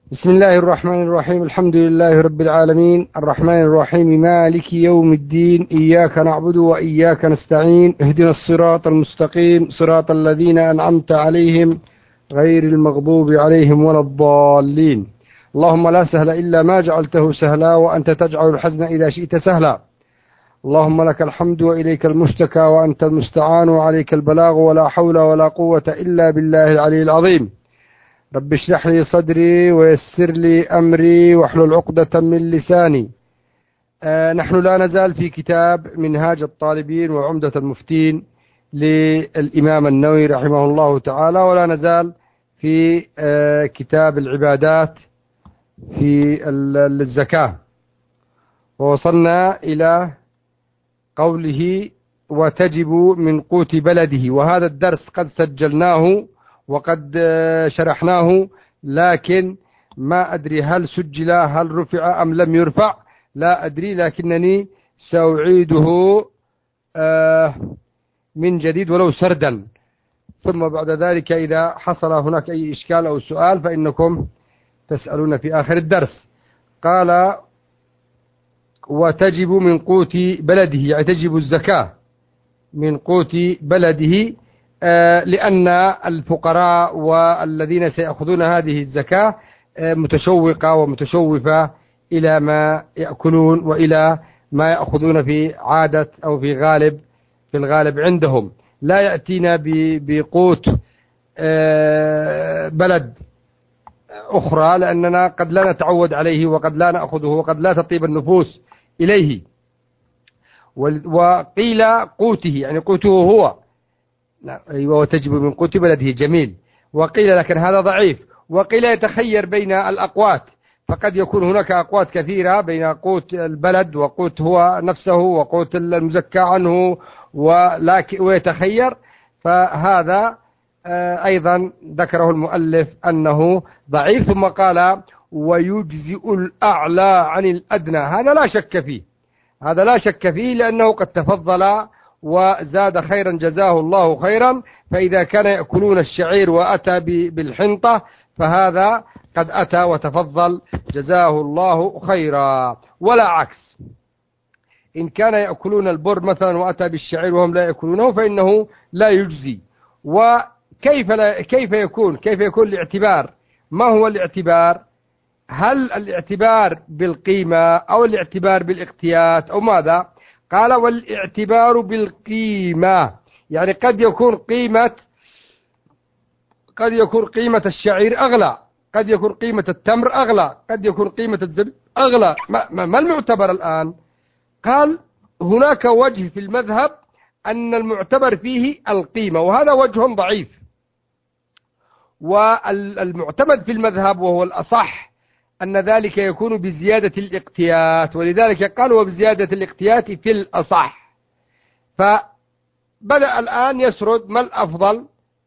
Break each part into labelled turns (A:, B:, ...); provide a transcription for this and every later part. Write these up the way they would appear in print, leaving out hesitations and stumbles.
A: بسم الله الرحمن الرحيم. الحمد لله رب العالمين، الرحمن الرحيم، مالك يوم الدين، إياك نعبد وإياك نستعين، اهدنا الصراط المستقيم، صراط الذين أنعمت عليهم غير المغضوب عليهم ولا الضالين. اللهم لا سهل إلا ما جعلته سهلا، وأنت تجعل الحزن إذا شئت سهلا. اللهم لك الحمد وإليك المشتكى وأنت المستعان وعليك البلاغ، ولا حول ولا قوة إلا بالله العلي العظيم. رب اشرح لي صدري ويسر لي أمري واحلل عقدة من لساني. نحن لا نزال في كتاب منهاج الطالبين وعمدة المفتين للإمام النووي رحمه الله تعالى، ولا نزال في كتاب العبادات في الزكاة، ووصلنا إلى قوله وتجب من قوت بلده. وهذا الدرس قد سجلناه وقد شرحناه، لكن ما أدري هل سجل، هل رفع أم لم يرفع، لا أدري، لكنني سأعيده من جديد ولو سردا، ثم بعد ذلك إذا حصل هناك أي إشكال أو سؤال فإنكم تسألون في آخر الدرس. قال وتجب من قوت بلده، يعني تجب الزكاة من قوت بلده، لأن الفقراء والذين سيأخذون هذه الزكاة متشوقة ومتشوفة إلى ما يأكلون وإلى ما يأخذون في عادة أو في الغالب عندهم. لا يأتينا بقوت بلد أخرى، لأننا قد لا نتعود عليه وقد لا نأخذه وقد لا تطيب النفوس إليه. وقيل قوته، يعني قوته هو، أيوة، وتجب من قوت بلده، جميل. وقيل لكن هذا ضعيف. وقيل يتخير بين الأقوات، فقد يكون هناك أقوات كثيرة بين قوت البلد وقوت هو نفسه وقوت المزكى عنه، ويتخير. فهذا أيضا ذكره المؤلف أنه ضعيف. ثم قال ويجزئ الأعلى عن الأدنى، هذا لا شك فيه، هذا لا شك فيه، لأنه قد تفضل وزاد خيرا جزاه الله خيرا. فإذا كان يأكلون الشعير وأتى بالحنطة فهذا قد أتى وتفضل جزاه الله خيرا، ولا عكس. إن كان يأكلون البر مثلا وأتى بالشعير وهم لا يأكلونه فإنه لا يجزي. كيف يكون الاعتبار؟ ما هو الاعتبار؟ هل الاعتبار بالقيمة أو الاعتبار بالاقتيات أو ماذا؟ قال والاعتبار بالقيمة، يعني قد يكون قيمة الشعير أغلى، قد يكون قيمة التمر أغلى، قد يكون قيمة الزبيب أغلى. ما المعتبر الآن؟ قال هناك وجه في المذهب أن المعتبر فيه القيمة، وهذا وجه ضعيف. والمعتمد في المذهب وهو الأصح أن ذلك يكون بزيادة الاقتيات، ولذلك قال وبزيادة الاقتيات في الأصح. فبدأ الآن يسرد ما الأفضل،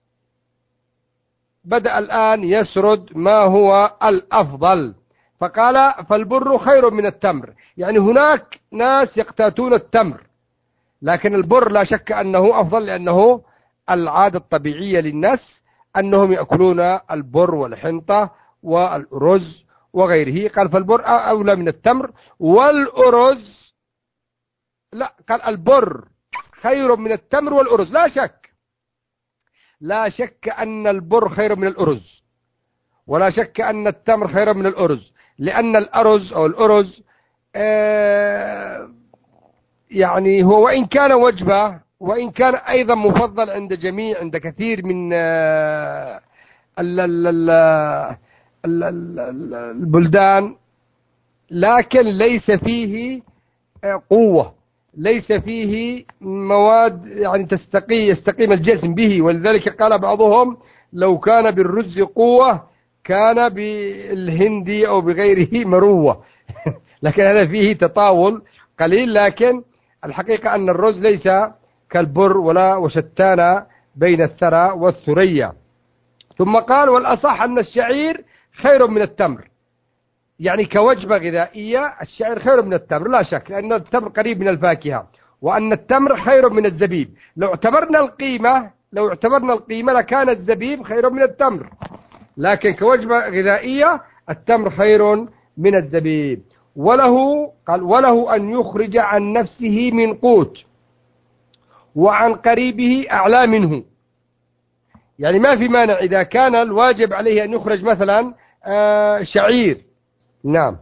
A: بدأ الآن يسرد ما هو الأفضل. فقال فالبر خير من التمر، يعني هناك ناس يقتاتون التمر، لكن البر لا شك أنه أفضل، لأنه العادة الطبيعية للناس أنهم يأكلون البر والحنطة والأرز وغيره. قال فالبر أولى من التمر، والأرز لا، قال البر خير من التمر والأرز. لا شك أن البر خير من الأرز، ولا شك أن التمر خير من الأرز، لأن الأرز أو الأرز يعني هو وإن كان وجبة، وإن كان أيضا مفضل عند كثير من البلدان، لكن ليس فيه قوة، ليس فيه مواد يعني يستقيم الجسم به. ولذلك قال بعضهم لو كان بالرز قوة كان بالهندي أو بغيره مروة لكن هذا فيه تطاول قليل. لكن الحقيقة أن الرز ليس كالبر وشتان بين الثرى والثريا. ثم قال والأصح أن الشعير خير من التمر، يعني كوجبة غذائية الشعير خير من التمر لا شك، لأن التمر قريب من الفاكهة، وأن التمر خير من الزبيب. لو اعتبرنا القيمة لكان الزبيب خير من التمر، لكن كوجبة غذائية التمر خير من الزبيب. وله أن يخرج عن نفسه من قوت وعن قريبه أعلى منه. يعني ما في مانع إذا كان الواجب عليه أن يخرج مثلا شعير. نعم.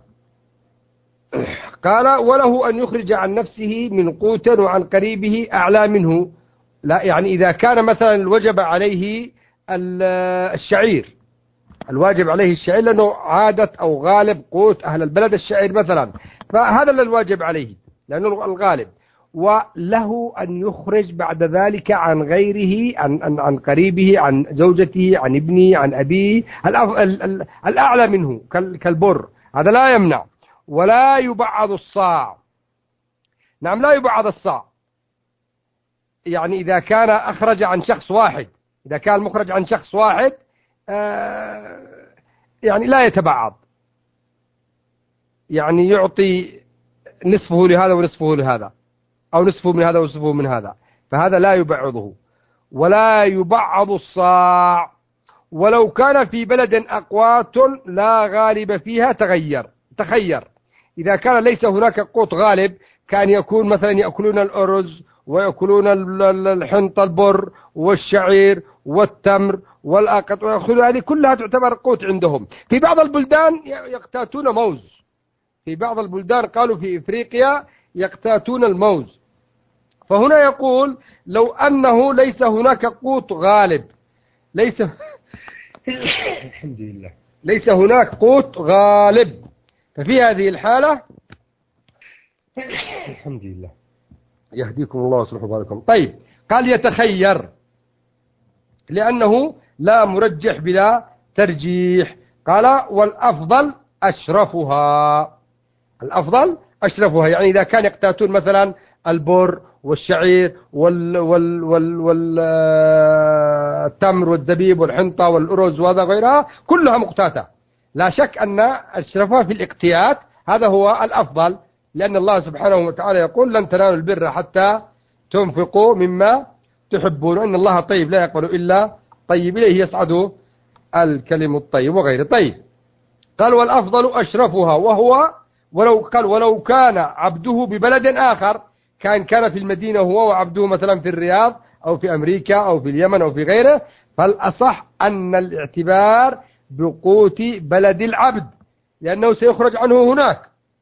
A: قال وله أن يخرج عن نفسه من قوت وعن قريبه أعلى منه. لا يعني إذا كان مثلا الوجب عليه الشعير، الواجب عليه الشعير لأنه عادة أو غالب قوت أهل البلد الشعير مثلا، فهذا الواجب عليه لأنه الغالب. وله أن يخرج بعد ذلك عن غيره، عن قريبه، عن زوجته، عن ابنه، عن أبيه الأعلى منه كالبر، هذا لا يمنع. ولا يبعض الصاع. نعم لا يبعض الصاع، يعني إذا كان أخرج عن شخص واحد، إذا كان مخرج عن شخص واحد يعني لا يتبعض، يعني يعطي نصفه لهذا ونصفه لهذا، أو نصفه من هذا ونصفه من هذا، فهذا لا يبعضه. ولا يبعض الصاع ولو كان في بلد أقوات لا غالب فيها تخير. إذا كان ليس هناك قوت غالب، كان يكون مثلا يأكلون الأرز ويأكلون الحنطة البر والشعير والتمر والأقط ويأخذوا، هذه كلها تعتبر قوت عندهم. في بعض البلدان يقتاتون موز، في بعض البلدان قالوا في إفريقيا يقتاتون الموز. فهنا يقول لو أنه ليس هناك قوت غالب، ليس الحمد لله ليس هناك قوت غالب، ففي هذه الحالة الحمد لله يهديكم الله ويصلح بالكم. طيب قال يتخير لأنه لا مرجح بلا ترجيح. قال والأفضل أشرفها، الأفضل أشرفها، يعني إذا كان يقتاتون مثلا البر والشعير والتمر والزبيب والحنطة والأرز وهذا غيرها كلها مقتاتة، لا شك أن أشرفها في الاقتيات هذا هو الأفضل، لأن الله سبحانه وتعالى يقول لن تنالوا البر حتى تنفقوا مما تحبون، وإن الله طيب لا يقبل إلا طيب إليه يصعد الكلم الطيب وغيره. طيب قال والأفضل أشرفها، وهو ولو كان عبده ببلد آخر، كان في المدينة هو وعبده مثلا في الرياض أو في أمريكا أو في اليمن أو في غيره، فالأصح أن الاعتبار بقوت بلد العبد لأنه سيخرج عنه هناك.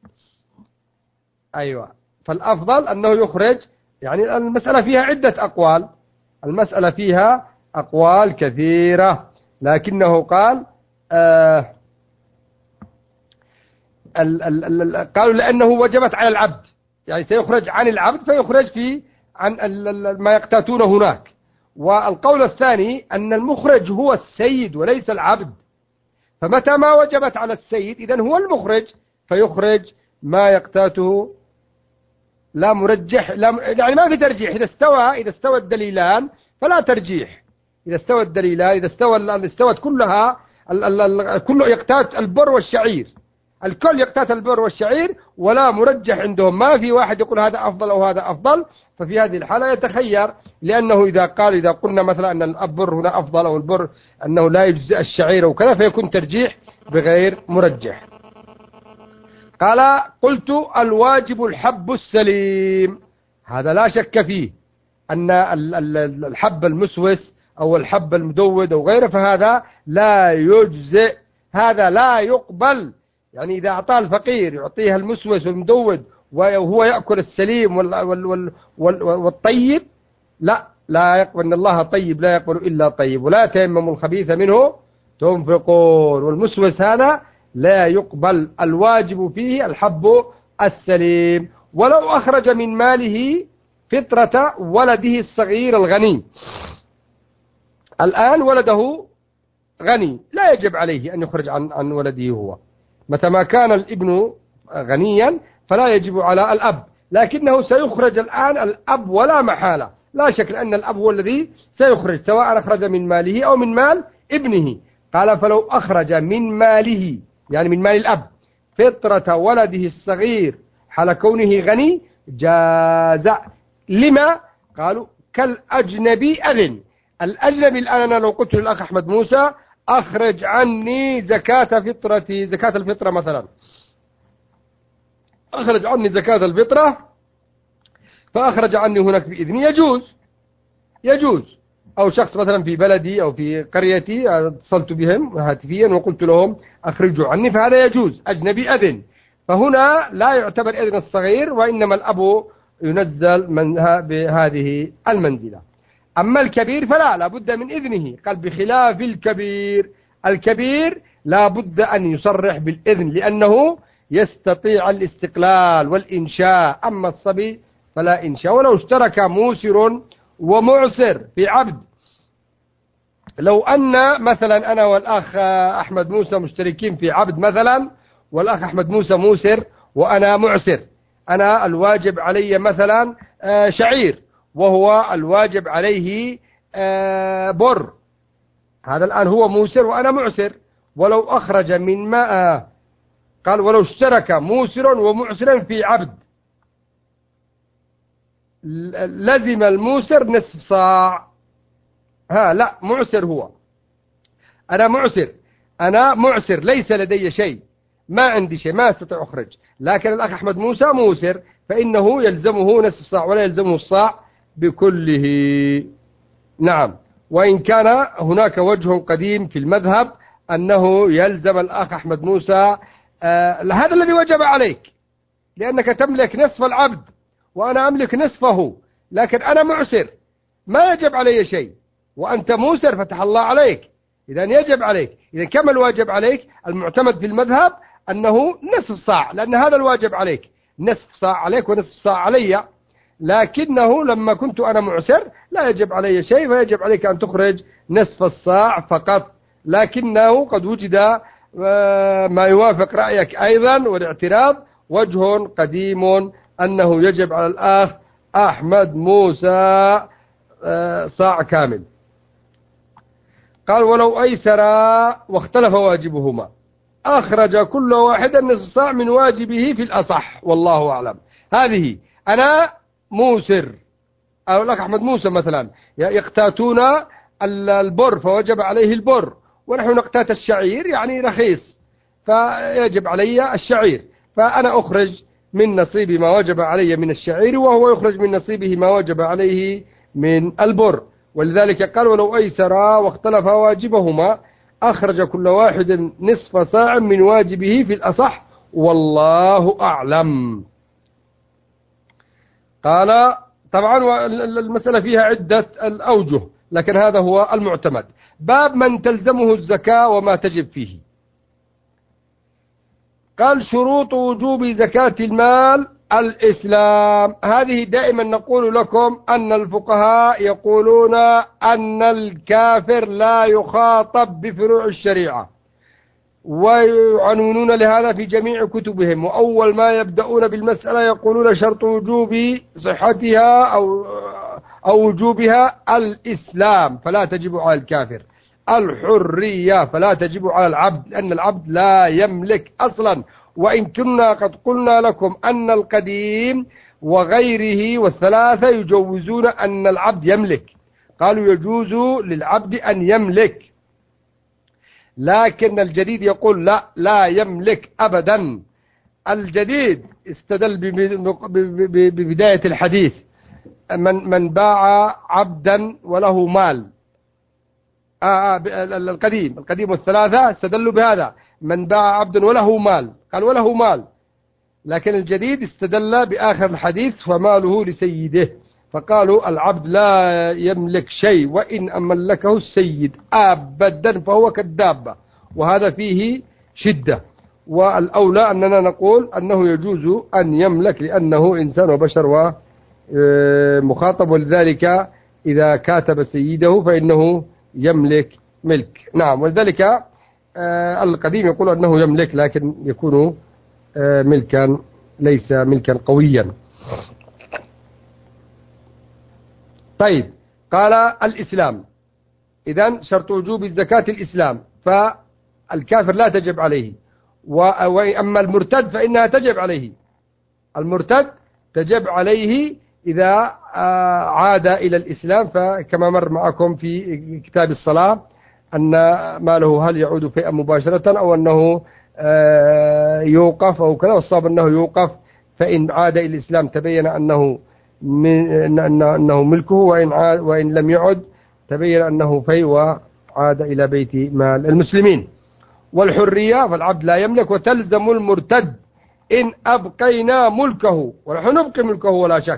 A: أيوة، فالأفضل أنه يخرج، يعني المسألة فيها عدة أقوال، المسألة فيها أقوال كثيرة، لكنه قال قالوا لأنه وجبت على العبد، يعني سيخرج عن العبد فيخرج عن ما يقتاتون هناك. والقول الثاني أن المخرج هو السيد وليس العبد، فمتى ما وجبت على السيد إذن هو المخرج فيخرج ما يقتاته، لا مرجح، يعني ما في ترجيح. إذا استوى الدليلان فلا ترجيح، إذا استوى الدليلان، إذا استوت كلها كله يقتات البر والشعير، الكل يقتات البر والشعير ولا مرجح عندهم، ما في واحد يقول هذا أفضل أو هذا أفضل. ففي هذه الحالة يتخير، لأنه إذا قلنا مثلا أن البر هنا أفضل أو البر أنه لا يجزئ الشعير وكذا فيكون ترجيح بغير مرجح. قال قلت الواجب الحب السليم، هذا لا شك فيه أن الحب المسوس أو الحب المدود أو غيره فهذا لا يجزئ، هذا لا يقبل. يعني إذا أعطاه الفقير يعطيه المسوس والمدود وهو يأكل السليم والطيب، لا يقبل، إن الله طيب لا يقبل إلا طيب، ولا تيمموا الخبيث منه تنفقون، والمسوس هذا لا يقبل، الواجب فيه الحب السليم. ولو أخرج من ماله فطرة ولده الصغير الغني، الآن ولده غني لا يجب عليه أن يخرج عن ولده هو، متى ما كان الابن غنيا فلا يجب على الأب، لكنه سيخرج الآن الأب ولا محالة، لا شك أن الأب هو الذي سيخرج سواء أخرج من ماله أو من مال ابنه. قال فلو أخرج من ماله يعني من مال الأب فطرة ولده الصغير حال كونه غني جاز. لما؟ قالوا كالأجنبي أذن. الأجنبي الآن أنا لو قلت للأخ أحمد موسى أخرج عني زكاة فطرتي، زكاة الفطرة مثلا، أخرج عني زكاة الفطرة، فأخرج عني هناك بإذني، يجوز. أو شخص مثلا في بلدي أو في قريتي اتصلت بهم هاتفيا وقلت لهم أخرجوا عني، فهذا يجوز، أجنبي أذن. فهنا لا يعتبر إذن الصغير، وإنما الأب ينزل بهذه المنزلة. أما الكبير فلا، لا بد من إذنه، قال بخلاف الكبير، الكبير لا بد أن يصرح بالإذن لأنه يستطيع الاستقلال والإنشاء. أما الصبي فلا إنشاء. ولو اشترك موسر ومعسر في عبد، لو أن مثلا أنا والأخ أحمد موسى مشتركين في عبد مثلا، والأخ أحمد موسى موسر وأنا معسر، أنا الواجب علي مثلا شعير، وهو الواجب عليه بر، هذا الآن هو موسر وأنا معسر. ولو أخرج من ماء، قال ولو اشترك موسر ومعسر في عبد، لزم الموسر نصف صاع. لا معسر هو، أنا معسر ليس لدي شيء، ما عندي شيء، ما أستطيع أخرج، لكن الأخ أحمد موسى موسر فإنه يلزمه نصف صاع ولا يلزمه الصاع بكله. نعم. وإن كان هناك وجه قديم في المذهب أنه يلزم الأخ أحمد موسى هذا الذي وجب عليك، لأنك تملك نصف العبد وأنا أملك نصفه، لكن أنا معسر ما يجب علي شيء، وأنت موسر فتح الله عليك، إذن يجب عليك. إذن كما الواجب عليك المعتمد في المذهب أنه نصف صاع، لأن هذا الواجب عليك، نصف صاع عليك ونصف صاع علي. لكنه لما كنت أنا معسر لا يجب علي شيء، فيجب عليك أن تخرج نصف الصاع فقط. لكنه قد وجد ما يوافق رأيك أيضا والاعتراض، وجه قديم أنه يجب على الأخ أحمد موسى صاع كامل. قال ولو أيسرا واختلف واجبهما أخرج كل واحد نصف صاع من واجبه في الأصح، والله أعلم. هذه أنا موسر، أو الأخ أحمد موسى مثلا يقتاتون البر فوجب عليه البر، ونحن نقتات الشعير يعني رخيص فيجب علي الشعير، فأنا أخرج من نصيبي ما وجب علي من الشعير، وهو يخرج من نصيبه ما وجب عليه من البر. ولذلك قال ولو أيسرا واختلف واجبهما أخرج كل واحد نصف صاع من واجبه في الأصح، والله أعلم. قال طبعا المسألة فيها عدة الأوجه، لكن هذا هو المعتمد. باب من تلزمه الزكاة وما تجب فيه. قال شروط وجوب زكاة المال الإسلام. هذه دائما نقول لكم أن الفقهاء يقولون أن الكافر لا يخاطب بفروع الشريعة، ويعنونون لهذا في جميع كتبهم، وأول ما يبدأون بالمسألة يقولون شرط وجوب صحتها أو وجوبها الإسلام، فلا تجب على الكافر. الحرية فلا تجب على العبد، لأن العبد لا يملك أصلا. وإن كنا قد قلنا لكم أن القديم وغيره والثلاثة يجوزون أن العبد يملك، قالوا يجوز للعبد أن يملك، لكن الجديد يقول لا يملك أبدا. الجديد استدل ببداية الحديث من باع عبدا وله مال. القديم والثلاثة استدلوا بهذا، من باع عبدا وله مال، قال وله مال. لكن الجديد استدل بآخر الحديث فماله لسيده، فقالوا العبد لا يملك شيء وإن أملكه السيد أبدا فهو كالدابة، وهذا فيه شدة. والأولى أننا نقول أنه يجوز أن يملك لأنه إنسان وبشر ومخاطب، ولذلك إذا كاتب سيده فإنه يملك ملك. نعم. ولذلك القديم يقول أنه يملك لكن يكون ملكا ليس ملكا قويا. طيب. قال الإسلام، إذن شرط وجوب الزكاة الإسلام، فالكافر لا تجب عليه، وأما المرتد فإنها تجب عليه. المرتد تجب عليه إذا عاد إلى الإسلام، فكما مر معكم في كتاب الصلاة أن ماله هل يعود فيئا مباشرة أو أنه يوقف أو كذا، والصواب أنه يوقف، فإن عاد إلى الإسلام تبين أنه ملكه، وإن لم يعد تبين أنه في وعاد إلى بيت مال المسلمين. والحرية فالعبد لا يملك، وتلزم المرتد إن أبقينا ملكه، ونحن نبقي ملكه ولا شك.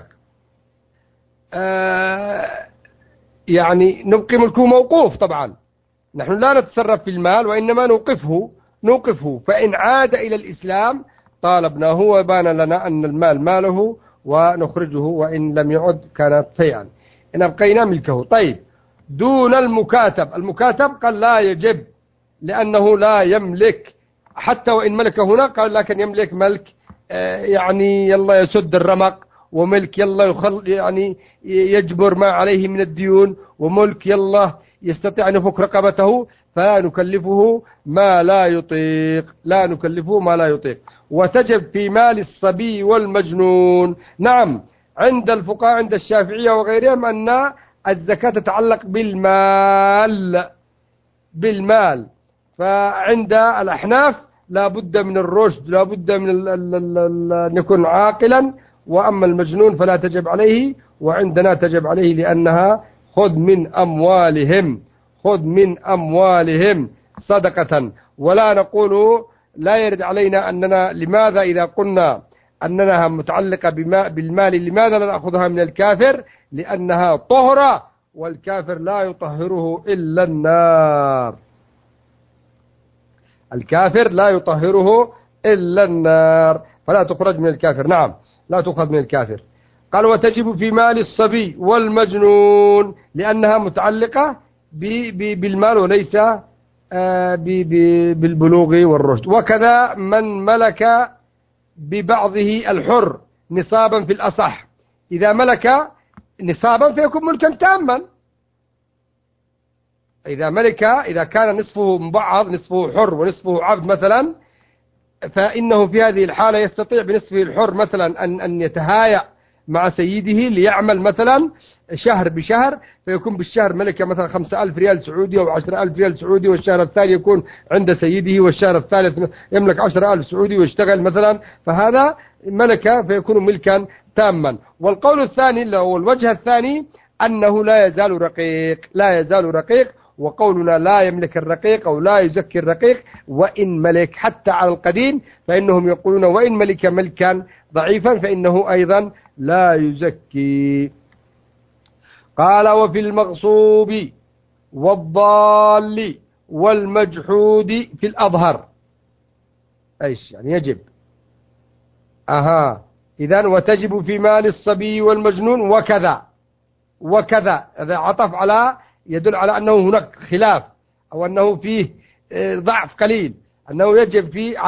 A: يعني نبقي ملكه موقوف طبعا، نحن لا نتصرف في المال وإنما نوقفه، فإن عاد إلى الإسلام طالبناه وبان لنا أن المال ماله ونخرجه، وإن لم يعد كانت فيئا إن أبقينا ملكه. طيب، دون المكاتب قال لا يجب، لأنه لا يملك، حتى وإن ملك هنا قال لكن يملك ملك يعني يلا يسد الرمق، وملك يلا يعني يجبر ما عليه من الديون، وملك يلا يستطيع أن يفك رقبته، فلا نكلفه ما لا يطيق. وتجب في مال الصبي والمجنون. نعم، عند الفقهاء عند الشافعية وغيرهم أن الزكاة تتعلق بالمال، فعند الأحناف لا بد من الرشد، لا بد من أن يكون عاقلا، وأما المجنون فلا تجب عليه، وعندنا تجب عليه لأنها خذ من أموالهم صدقة. ولا نقول لا يرد علينا أننا لماذا إذا قلنا أنها متعلقة بالمال لماذا لا نأخذها من الكافر؟ لأنها طهرة، والكافر لا يطهره إلا النار، فلا تخرج من الكافر. نعم، لا تؤخذ من الكافر. قال وتجب في مال الصبي والمجنون، لأنها متعلقة بالمال وليس بالبلوغ والرشد. وكذا من ملك ببعضه الحر نصابا في الأصح، إذا ملك نصابا فيكون ملكا تاما. إذا كان نصفه مبعض، نصفه حر ونصفه عبد مثلا، فإنه في هذه الحالة يستطيع بنصفه الحر مثلا أن يتهايأ مع سيده ليعمل مثلا شهر بشهر، فيكون بالشهر ملكة مثلا 5,000 ريال سعودي أو 10,000 ريال سعودي، والشهر الثاني يكون عند سيده، والشهر الثالث يملك 10,000 سعودي ويشتغل مثلا، فهذا ملكة فيكون ملكا تاما. والقول الثاني أو الوجه الثاني أنه لا يزال رقيق، وقولنا لا يملك الرقيق أو لا يزكي الرقيق، وإن ملك حتى على القديم، فإنهم يقولون وإن ملك ملكا ضعيفا فإنه أيضا لا يزكي. قال وفي المغصوب والضال والمجحود في الأظهر، إيش يعني يجب؟ إذن وتجب في مال الصبي والمجنون وكذا هذا عطف على يدل على أنه هناك خلاف، أو أنه فيه ضعف قليل، أنه يجب فيه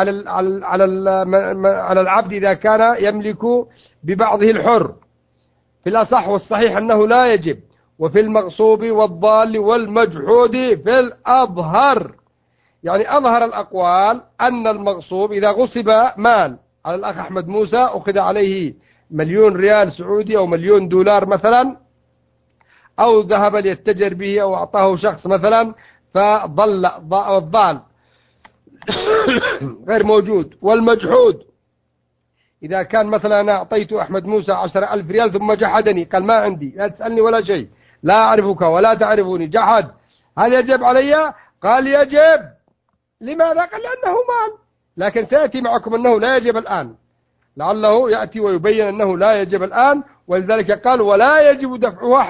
A: على العبد إذا كان يملك ببعضه الحر. في الأصح والصحيح أنه لا يجب. وفي المغصوب والضال والمجحود في الأظهر، يعني أظهر الأقوال أن المغصوب إذا غصب مال على الأخ أحمد موسى، أخذ عليه 1,000,000 ريال سعودي أو 1,000,000 دولار مثلا، أو ذهب ليتجر به، أو أعطاه شخص مثلا فضل الضال غير موجود. والمجحود إذا كان مثلا أنا أعطيت أحمد موسى 10,000 ريال ثم جحدني، قال ما عندي، لا تسألني ولا شيء، لا أعرفك ولا تعرفني، جحد، هل يجب علي؟ قال يجب. لماذا؟ قال لأنه مال، لكن سيأتي معكم أنه لا يجب الآن، لعله يأتي ويبين أنه لا يجب الآن. ولذلك قال ولا يجب دفعها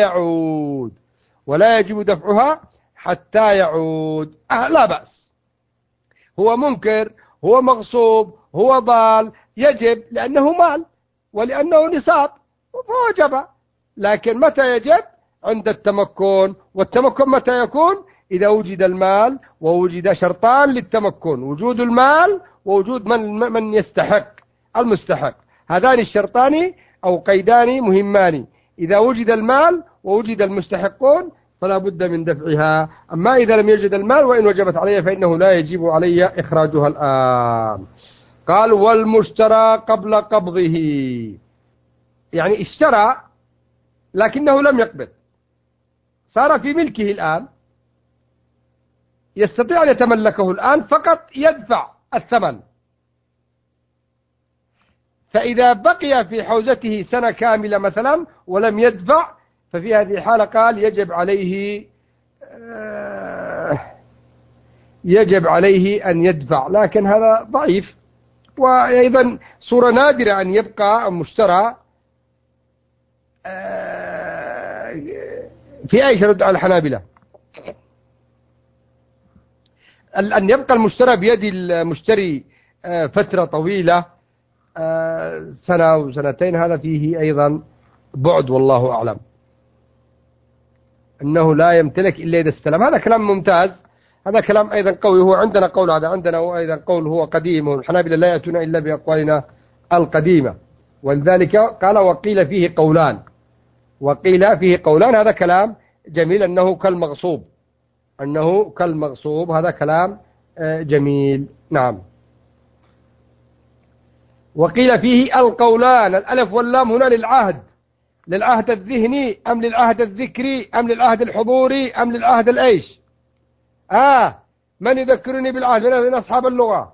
A: حتى يعود. لا بأس، هو منكر، هو مغصوب، هو ضال، يجب لأنه مال ولأنه نصاب فوجب. لكن متى يجب؟ عند التمكن. والتمكن متى يكون؟ إذا وجد المال، ووجد شرطان للتمكن: وجود المال ووجود من يستحق، المستحق. هذان الشرطان أو قيدان مهمان. إذا وجد المال ووجد المستحقون فلا بد من دفعها. أما إذا لم يوجد المال وإن وجبت علي فإنه لا يجب علي إخراجها الآن. قال والمشترى قبل قبضه، يعني اشترى لكنه لم يقبض، صار في ملكه الآن، يستطيع أن يتملكه الآن، فقط يدفع الثمن. فإذا بقي في حوزته سنة كاملة مثلا ولم يدفع، ففي هذه الحالة قال يجب عليه أن يدفع، لكن هذا ضعيف. وأيضا صورة نادرة أن يبقى مشترى في أي شرط على الحنابلة، أن يبقى المشترى بيد المشتري فترة طويلة، سنة وسنتين، هذا فيه أيضا بعد، والله أعلم. أنه لا يمتلك إلا إذا استلم، هذا كلام ممتاز، هذا كلام أيضا قوي. هو عندنا قول، هذا عندنا هو أيضا قول هو قديم، والحنابلة لا يأتون إلا بأقوالنا القديمة. ولذلك قال وقيل فيه قولان، وقيل فيه قولان، هذا كلام جميل، أنه كالمغصوب، هذا كلام جميل. نعم. وقيل فيه القولان، الألف واللام هنا للعهد الذهني أم للعهد الذكري أم للعهد الحضوري أم للعهد الأيش؟ من يذكرني بالعهد من أصحاب اللغة؟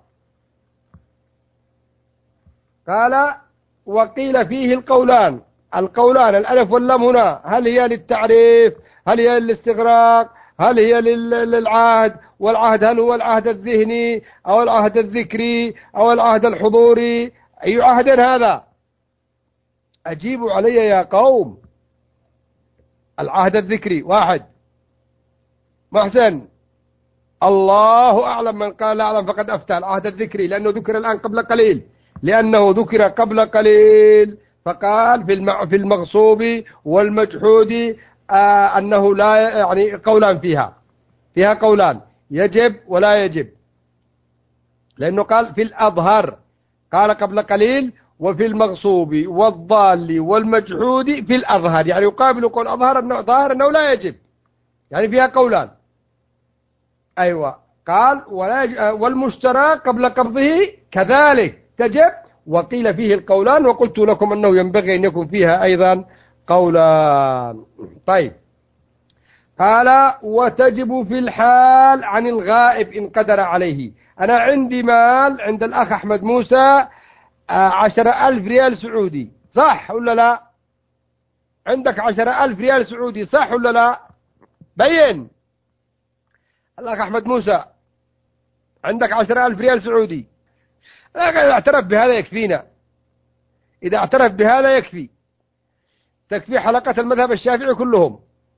A: قال وقيل فيه القولان الألف واللام هنا، هل هي للتعريف، هل هي للاستغراق، هل هي للعهد، والعهد هل هو العهد الذهني أو العهد الذكري أو العهد الحضوري؟ أي عهد هذا؟ أجيبوا علي يا قوم. العهد الذكري واحد. محسن، الله أعلم، من قال لا أعلم فقد أفتى. العهد الذكري لأنه ذكر الآن قبل قليل، فقال في المغصوب والمجحود أنه لا، يعني قولان فيها قولان، يجب ولا يجب، لأنه قال في الأظهر، قال قبل قليل وفي المغصوب والضال والمجحود في الأظهر، يعني يقابل قول ظاهر أنه لا يجب، يعني فيها قولان. أيوة، قال والمشترى قبل قبضه كذلك تجب، وقيل فيه القولان، وقلت لكم أنه ينبغي أن يكون فيها أيضا قولان. طيب، قال وتجب في الحال عن الغائب إن قدر عليه. أنا عندي مال عند الأخ أحمد موسى 10,000 ريال سعودي، صح ولا لا؟ عندك 10,000 ريال سعودي، صح ولا لا؟ بين. الأخ أحمد موسى عندك 10,000 ريال سعودي، إذا اعترف بهذا يكفينا، إذا اعترف بهذا تكفي حلقة المذهب الشافعي كلهم.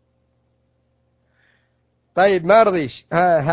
A: طيب ما رضيش،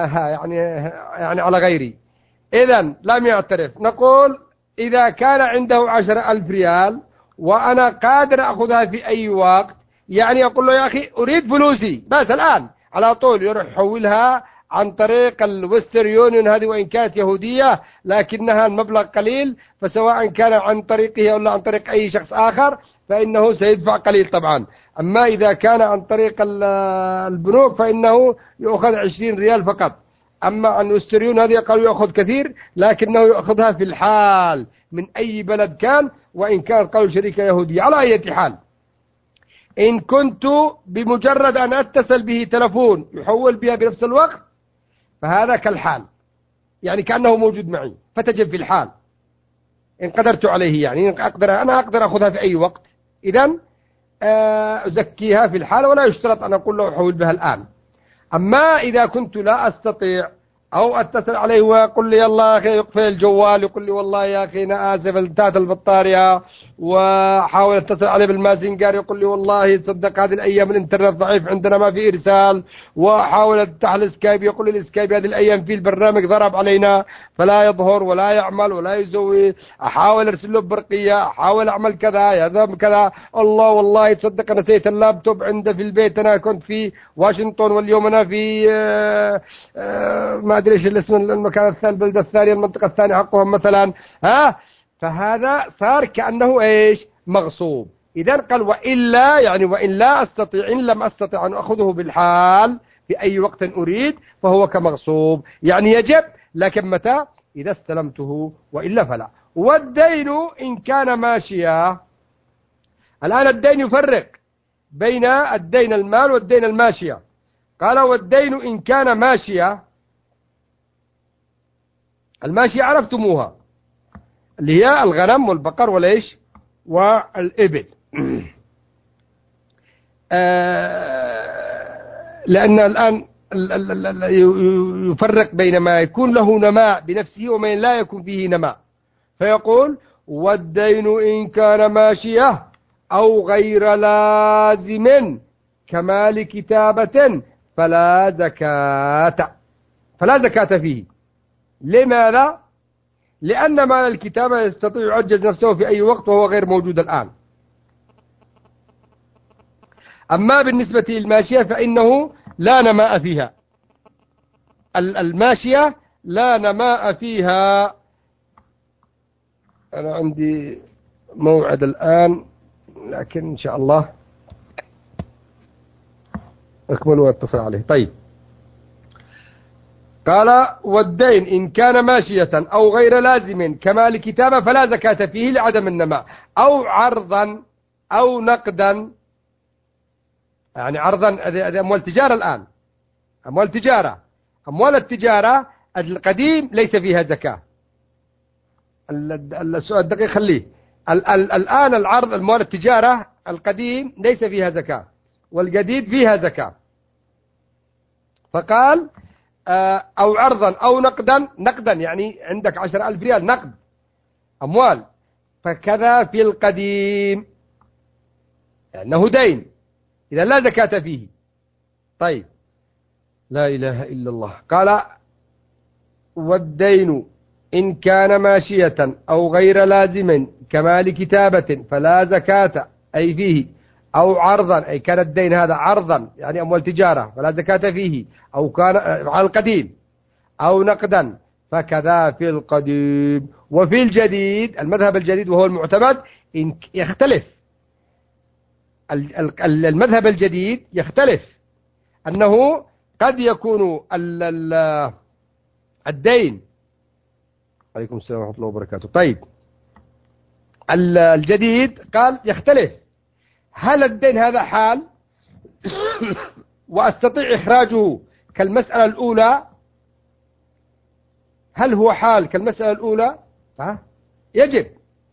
A: يعني على غيري، إذن لم يعترف، نقول إذا كان عنده 10,000 ريال وأنا قادر أخذها في أي وقت، يعني أقول له يا أخي أريد فلوسي بس الآن، على طول يروح يحولها عن طريق الويستر يونيون هذه، وإن كانت يهودية لكنها المبلغ قليل، فسواء كان عن طريقه أو عن طريق أي شخص آخر فإنه سيدفع قليل طبعا. أما إذا كان عن طريق البنوك فإنه يأخذ 20 ريال فقط. أما عن ويستر يونيون هذه قالوا يأخذ كثير، لكنه يأخذها في الحال من أي بلد كان، وإن كانت قالوا شركة يهودية. على أي حال، إن كنت بمجرد أن أتصل به تلفون يحول بها بنفس الوقت، فهذا كالحال، يعني كأنه موجود معي، فتجب في الحال إن قدرت عليه، يعني أنا أقدر أخذها في أي وقت، إذن أزكيها في الحال، ولا يشترط أن أقول له أحول بها الآن. أما إذا كنت لا أستطيع، أو أتصل عليه ويقول لي يلا يا أخي يقفل الجوال، يقول لي والله يا أخي أنا آسف انتهت البطارية، وحاول أتصل عليه بالماسنجر يقول لي والله تصدق هذه الأيام الإنترنت ضعيف عندنا ما في إرسال، وحاول أفتح الإسكايب يقول لي الإسكايب هذه الأيام في البرنامج ضرب علينا فلا يظهر ولا يعمل ولا يسوي، أحاول أرسل له برقية، أحاول أعمل كذا يا كذا، الله والله تصدق نسيت اللابتوب عنده في البيت، أنا كنت في واشنطن واليوم أنا في ما أدري إيش الاسم المكان الثاني، البلدة الثانية، المنطقة الثانية حقهم مثلا، فهذا صار كأنه إيش مغصوب. إذن قال وإلا، يعني وإن لا أستطيع، إن لم أستطيع أن أخذه بالحال في أي وقت أريد فهو كمغصوب، يعني يجب، لكن متى؟ إذا استلمته، وإلا فلا. والدين إن كان ماشيا، الآن الدين يفرق بين الدين المال والدين الماشية. قال والدين إن كان ماشيا، الماشية عرفتموها، اللي هي الغنم والبقر والإيش والإبل. لأن الآن يفرق بين ما يكون له نماء بنفسه وما لا يكون فيه نماء، فيقول والدين إن كان ماشية أو غير لازم كمال كتابة فلا زكاة فيه. لماذا؟ لأن مال الكتابة يستطيع يعجز نفسه في أي وقت وهو غير موجود الآن. أما بالنسبة للماشية فإنه لا نماء فيها، الماشية لا نماء فيها. أنا عندي موعد الآن، لكن إن شاء الله أكمل واتصل عليه. طيب، قال والدين إن كان ماشية أو غير لازم كمال كتابة فلا زكاة فيه لعدم النماء، أو عرضا أو نقدا. يعني عرضا هذه أموال تجارة الآن، أموال تجارة. أموال التجارة القديم ليس فيها زكاة. السؤال الدقيق خليه. الآن العرض أموال التجارة القديم ليس فيها زكاة، والجديد فيها زكاة. فقال أو عرضا أو نقدا يعني عندك 10,000 ريال نقد أموال، فكذا في القديم لأنه دين إذا لا زكاة فيه. طيب، لا إله إلا الله. قال والدين إن كان ماشية أو غير لازم كمال كتابة فلا زكاة أي فيه، أو عرضا أي كان الدين هذا عرضا يعني أموال تجارة فلا زكاة فيه، أو كان على القديم، أو نقدا فكذا في القديم. وفي الجديد المذهب الجديد وهو المعتمد إن يختلف. المذهب الجديد يختلف، أنه قد يكون الدين. عليكم السلام ورحمة الله وبركاته. طيب، الجديد قال يختلف. هل الدين هذا حال وأستطيع إخراجه كالمسألة الأولى؟ هل هو حال كالمسألة الأولى؟ يجب.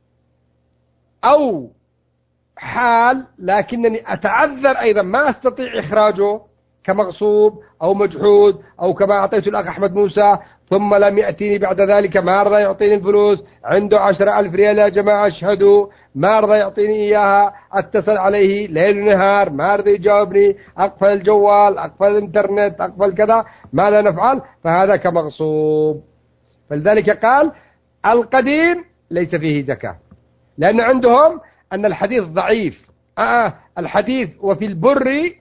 A: أو حال لكنني أتعذر أيضا ما أستطيع إخراجه كمغصوب أو مجحود، أو كما أعطيت الأخ أحمد موسى ثم لم يأتيني بعد ذلك ما رضى يعطيني الفلوس، عنده 10,000 ريال يا جماعة اشهدوا، ما رضى يعطيني إياها، أتصل عليه ليل ونهار ما رضى يجاوبني، أقفل الجوال، أقفل الإنترنت، أقفل كذا، ماذا نفعل؟ فهذا كمغصوب. فلذلك قال القديم ليس فيه زكاة، لأن عندهم أن الحديث ضعيف. الحديث وفي البر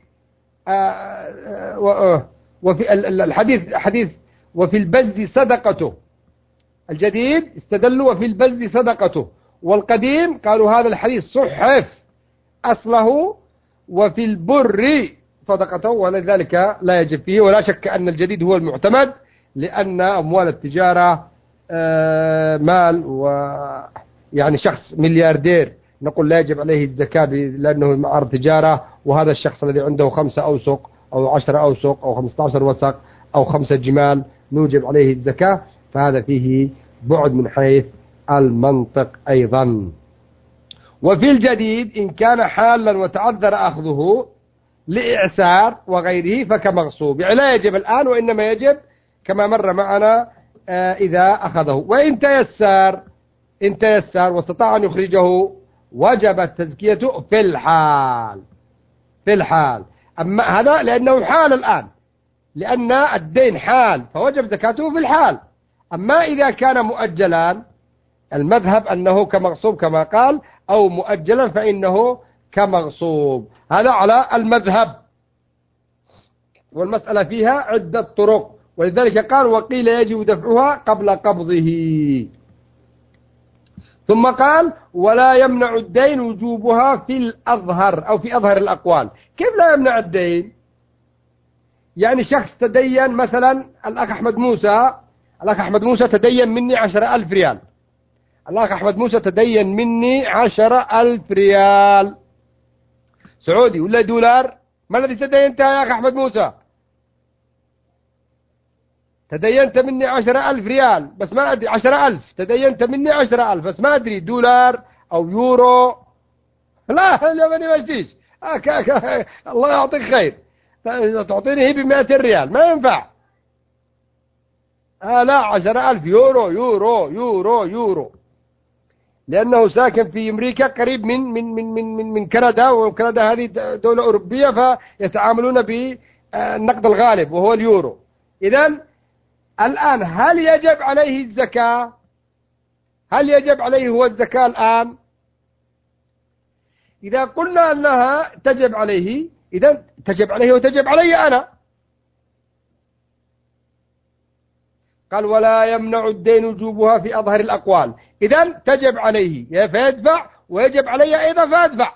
A: وفي الحديث حديث وفي البز صدقته. الجديد استدلوا وفي البز صدقته، والقديم قالوا هذا الحديث صحف أصله وفي البر صدقته، ولذلك لا يجب فيه. ولا شك أن الجديد هو المعتمد، لأن أموال التجارة مال، ويعني شخص ملياردير نقول لا يجب عليه الزكاة لأنه معرض تجارة، وهذا الشخص الذي عنده 5 أوسق أو 10 أوسق أو 15 وسق أو 5 جمال نوجب عليه الزكاة، فهذا فيه بعد من حيث المنطق أيضا. وفي الجديد إن كان حالا وتعذر أخذه لإعسار وغيره فكمغصوب، يعني لا يجب الآن وإنما يجب كما مر معنا إذا أخذه. وإن تيسر واستطاع أن يخرجه وجبت تزكيته في الحال. أما هذا لأنه حال الآن، لأن الدين حال فوجب زكاته في الحال. أما إذا كان مؤجلا المذهب أنه كمغصوب كما قال، أو مؤجلا فإنه كمغصوب. هذا على المذهب، والمسألة فيها عدة طرق، ولذلك قال وقيل يجب دفعها قبل قبضه. ثم قال ولا يمنع الدين وجوبها في الأظهر أو في أظهر الأقوال. كيف لا يمنع الدين؟ يعني شخص تدين مثلا، الأخ أحمد موسى تدين مني 10,000 ريال. الأخ أحمد موسى تدين مني 10,000 ريال سعودي ولا دولار؟ ما الذي تدينته يا أخ أحمد موسى؟ تدينت مني 10,000 ريال بس ما أدري، 10,000 تدينت مني 10,000 بس ما أدري دولار أو يورو. لا اليمني ما يجيش. الله يعطيك خير، تعطيني هي ب100 ريال ما ينفع. لا 10,000 يورو يورو يورو يورو، لأنه ساكن في أمريكا قريب من كندا، وكندا هذه دولة أوروبية فيتعاملون بالنقد الغالب وهو اليورو. إذن الآن هل يجب عليه الزكاة؟ هل يجب عليه هو الزكاة الآن؟ إذا قلنا أنها تجب عليه، إذن تجب عليه وتجب علي أنا. قال ولا يمنع الدين وجوبها في أظهر الأقوال، إذن تجب عليه فيدفع ويجب علي أيضا فأدفع.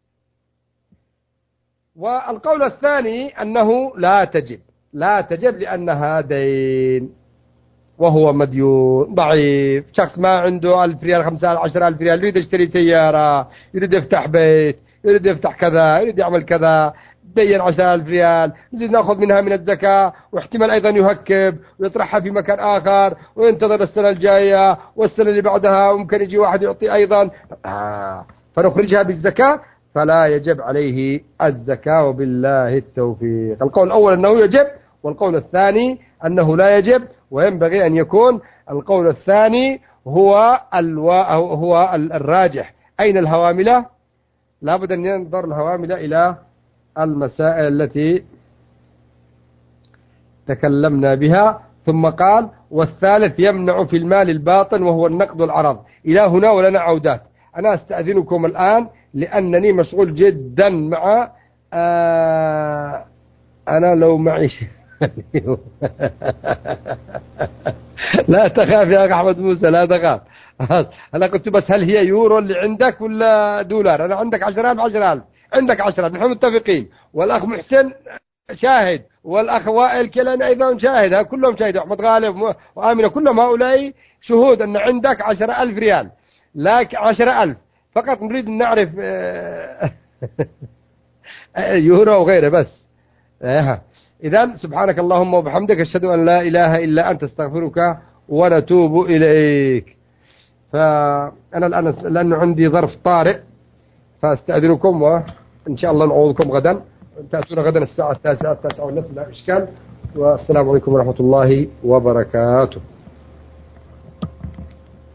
A: والقول الثاني أنه لا تجب، لا تجب لأنها دين وهو مديون ضعيف. شخص ما عنده 1000 ريال 5,000 10,000 ريال، يريد يشتري سيارة، يريد يفتح بيت، يريد يفتح كذا، يريد يعمل كذا، دين 10,000 ريال، نزيد نأخذ منها من الزكاة، واحتمال أيضا يهكب ويطرحها في مكان آخر وينتظر السنة الجاية والسنة اللي بعدها، وممكن يجي واحد يعطي أيضا، فنخرجها بالزكاة، فلا يجب عليه الزكاة وبالله التوفيق. القول الأول أنه يجب، والقول الثاني أنه لا يجب، وينبغي أن يكون القول الثاني هو الراجح. أين الهواملة؟ لابد أن ينظر الهواملة إلى المسائل التي تكلمنا بها. ثم قال والثالث يمنع في المال الباطن وهو النقد والعرض. إلى هنا ولنا عودات. أنا أستأذنكم الآن لأنني مشغول جدا مع أنا لو معي لا تخاف يا أخي أحمد موسى، لا تخاف. أنا قلت بس هل هي يورو اللي عندك ولا دولار؟ أنا عندك 10,000 10,000، عندك 10,000، نحن متفقين، والأخ محسن شاهد، والأخ وائل كلاني أيضا شاهد، كلهم شاهدوا، أحمد غالب وآمنة كلهم هؤلاء شهود أن عندك 10,000 ريال، لك 10,000 فقط. نريد أن نعرف يورو وغيره بس. إذن سبحانك اللهم وبحمدك، أشهد أن لا إله إلا أنت، استغفرك ونتوب إليك. فأنا الآن لأنه عندي ظرف طارئ فاستأذنكم، وإن شاء الله نعوضكم غدا، تأتون غدا الساعة 9:30 لا إشكال. والسلام عليكم ورحمة الله وبركاته.